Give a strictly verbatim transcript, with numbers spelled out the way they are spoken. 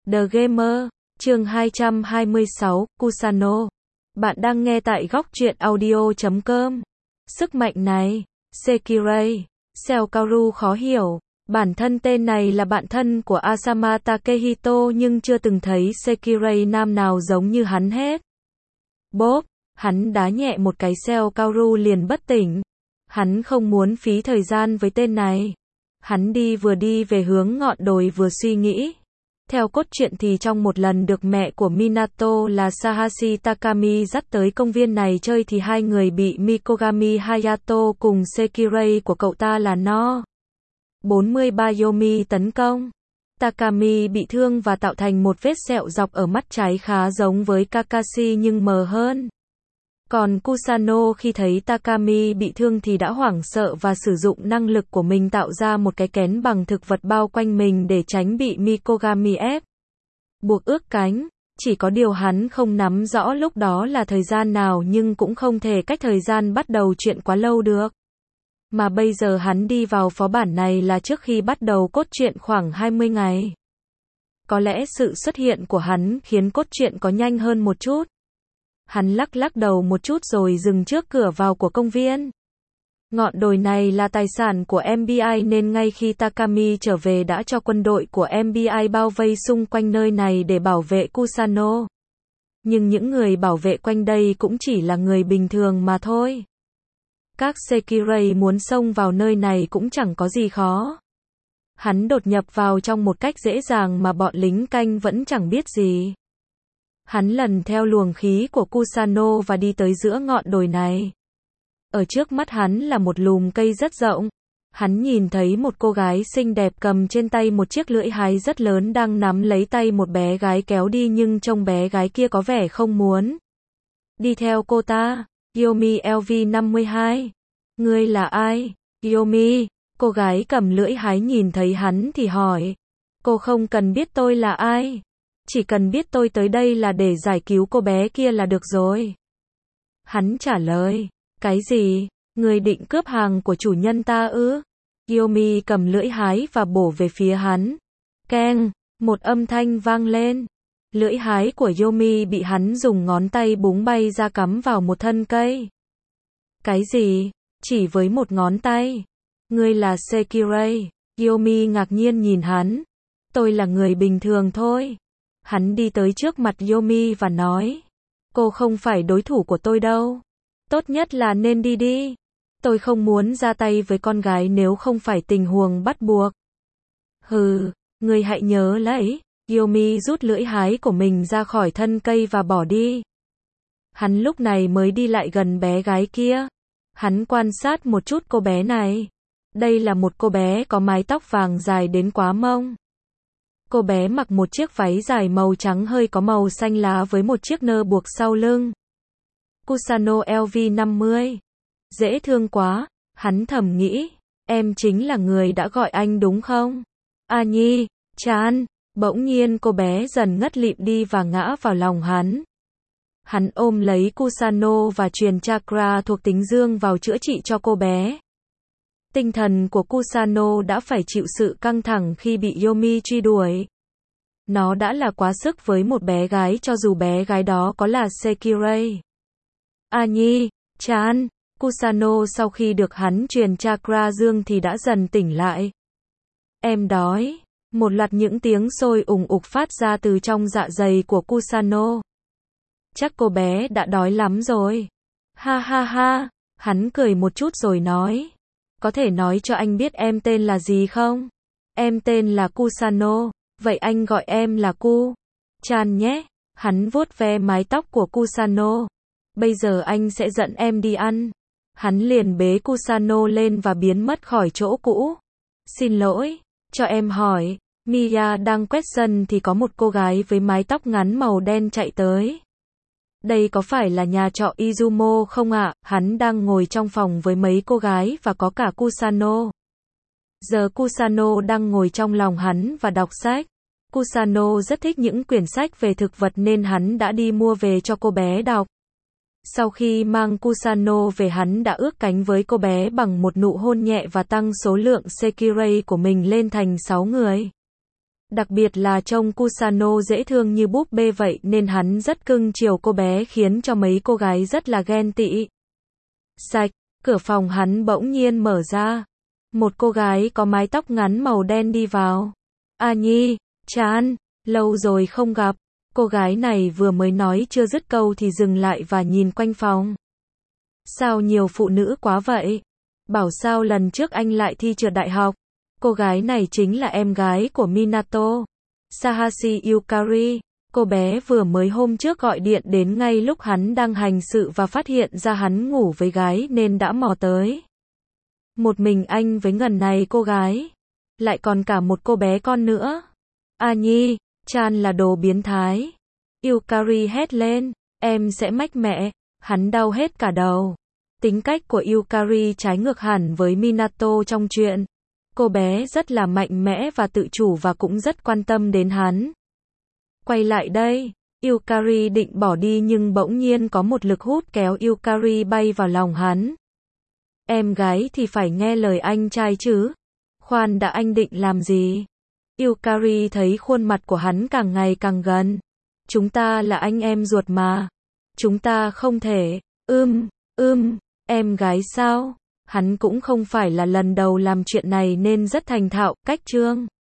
The Gamer, chương hai trăm hai mươi sáu, Kusano. Bạn đang nghe tại góc truyện audio chấm com. Sức mạnh này, Sekirei, Seo Kaoru khó hiểu. Bản thân tên này là bạn thân của Asama Takehito nhưng chưa từng thấy Sekirei nam nào giống như hắn hết. Bốp, hắn đá nhẹ một cái Seo Kaoru liền bất tỉnh. Hắn không muốn phí thời gian với tên này. Hắn đi vừa đi về hướng ngọn đồi vừa suy nghĩ. Theo cốt truyện thì trong một lần được mẹ của Minato là Sahashi Takami dắt tới công viên này chơi thì hai người bị Mikogami Hayato cùng Sekirei của cậu ta là No bốn mươi ba Yomi tấn công. Takami bị thương và tạo thành một vết sẹo dọc ở mắt trái khá giống với Kakashi nhưng mờ hơn. Còn Kusano khi thấy Takami bị thương thì đã hoảng sợ và sử dụng năng lực của mình tạo ra một cái kén bằng thực vật bao quanh mình để tránh bị Mikogami ép buộc ướt cánh. Chỉ có điều hắn không nắm rõ lúc đó là thời gian nào nhưng cũng không thể cách thời gian bắt đầu chuyện quá lâu được. Mà bây giờ hắn đi vào phó bản này là trước khi bắt đầu cốt truyện khoảng hai mươi ngày. Có lẽ sự xuất hiện của hắn khiến cốt truyện có nhanh hơn một chút. Hắn lắc lắc đầu một chút rồi dừng trước cửa vào của công viên. Ngọn đồi này là tài sản của em bê i nên ngay khi Takami trở về đã cho quân đội của em bê i bao vây xung quanh nơi này để bảo vệ Kusano. Nhưng những người bảo vệ quanh đây cũng chỉ là người bình thường mà thôi. Các Sekirei muốn xông vào nơi này cũng chẳng có gì khó. Hắn đột nhập vào trong một cách dễ dàng mà bọn lính canh vẫn chẳng biết gì. Hắn lần theo luồng khí của Kusano và đi tới giữa ngọn đồi này. Ở trước mắt hắn là một lùm cây rất rộng. Hắn nhìn thấy một cô gái xinh đẹp cầm trên tay một chiếc lưỡi hái rất lớn đang nắm lấy tay một bé gái kéo đi nhưng trông bé gái kia có vẻ không muốn đi theo cô ta. Yomi L V năm mươi hai. Ngươi là ai? Yomi, cô gái cầm lưỡi hái nhìn thấy hắn thì hỏi. Cô không cần biết tôi là ai. Chỉ cần biết tôi tới đây là để giải cứu cô bé kia là được rồi. Hắn trả lời. Cái gì? Người định cướp hàng của chủ nhân ta ư? Yomi cầm lưỡi hái và bổ về phía hắn. Keng, một âm thanh vang lên. Lưỡi hái của Yomi bị hắn dùng ngón tay búng bay ra cắm vào một thân cây. Cái gì? Chỉ với một ngón tay? Ngươi là Sekirei? Yomi ngạc nhiên nhìn hắn. Tôi là người bình thường thôi. Hắn đi tới trước mặt Yomi và nói. Cô không phải đối thủ của tôi đâu. Tốt nhất là nên đi đi. Tôi không muốn ra tay với con gái nếu không phải tình huống bắt buộc. Hừ, ngươi hãy nhớ lấy. Yomi rút lưỡi hái của mình ra khỏi thân cây và bỏ đi. Hắn lúc này mới đi lại gần bé gái kia. Hắn quan sát một chút cô bé này. Đây là một cô bé có mái tóc vàng dài đến quá mông. Cô bé mặc một chiếc váy dài màu trắng hơi có màu xanh lá với một chiếc nơ buộc sau lưng. Kusano L V năm mươi. Dễ thương quá, hắn thầm nghĩ. Em chính là người đã gọi anh đúng không? A Nhi, Chan. Bỗng nhiên cô bé dần ngất lịm đi và ngã vào lòng hắn. Hắn ôm lấy Kusano và truyền chakra thuộc tính dương vào chữa trị cho cô bé. Tinh thần của Kusano đã phải chịu sự căng thẳng khi bị Yomi truy đuổi. Nó đã là quá sức với một bé gái cho dù bé gái đó có là Sekirei. A Nhi, Chan, Kusano sau khi được hắn truyền chakra dương thì đã dần tỉnh lại. Em đói. Một loạt những tiếng sôi ùng ục phát ra từ trong dạ dày của Kusano. Chắc cô bé đã đói lắm rồi. Ha ha ha, hắn cười một chút rồi nói. Có thể nói cho anh biết em tên là gì không? Em tên là Kusano, vậy anh gọi em là Ku Chan nhé. Hắn vuốt ve mái tóc của Kusano. Bây giờ anh sẽ dẫn em đi ăn. Hắn liền bế Kusano lên và biến mất khỏi chỗ cũ. Xin lỗi, cho em hỏi. Mia đang quét sân thì có một cô gái với mái tóc ngắn màu đen chạy tới. Đây có phải là nhà trọ Izumo không ạ? Hắn đang ngồi trong phòng với mấy cô gái và có cả Kusano. Giờ Kusano đang ngồi trong lòng hắn và đọc sách. Kusano rất thích những quyển sách về thực vật nên hắn đã đi mua về cho cô bé đọc. Sau khi mang Kusano về hắn đã ước cánh với cô bé bằng một nụ hôn nhẹ và tăng số lượng Sekirei của mình lên thành sáu người. Đặc biệt là trông Kusano dễ thương như búp bê vậy nên hắn rất cưng chiều cô bé khiến cho mấy cô gái rất là ghen tị. Sạch, cửa phòng hắn bỗng nhiên mở ra. Một cô gái có mái tóc ngắn màu đen đi vào. A Nhi, Chan, lâu rồi không gặp. Cô gái này vừa mới nói chưa dứt câu thì dừng lại và nhìn quanh phòng. Sao nhiều phụ nữ quá vậy? Bảo sao lần trước anh lại thi trượt đại học. Cô gái này chính là em gái của Minato, Sahashi Yukari. Cô bé vừa mới hôm trước gọi điện đến ngay lúc hắn đang hành sự và phát hiện ra hắn ngủ với gái nên đã mò tới. Một mình anh với ngần này cô gái. Lại còn cả một cô bé con nữa. A Nhi, Chan là đồ biến thái. Yukari hét lên, em sẽ mách mẹ. Hắn đau hết cả đầu. Tính cách của Yukari trái ngược hẳn với Minato trong chuyện. Cô bé rất là mạnh mẽ và tự chủ và cũng rất quan tâm đến hắn. Quay lại đây, Yukari định bỏ đi nhưng bỗng nhiên có một lực hút kéo Yukari bay vào lòng hắn. Em gái thì phải nghe lời anh trai chứ. Khoan đã, anh định làm gì? Yukari thấy khuôn mặt của hắn càng ngày càng gần. Chúng ta là anh em ruột mà. Chúng ta không thể, ưm, ưm, em gái sao? Hắn cũng không phải là lần đầu làm chuyện này nên rất thành thạo, cách trương.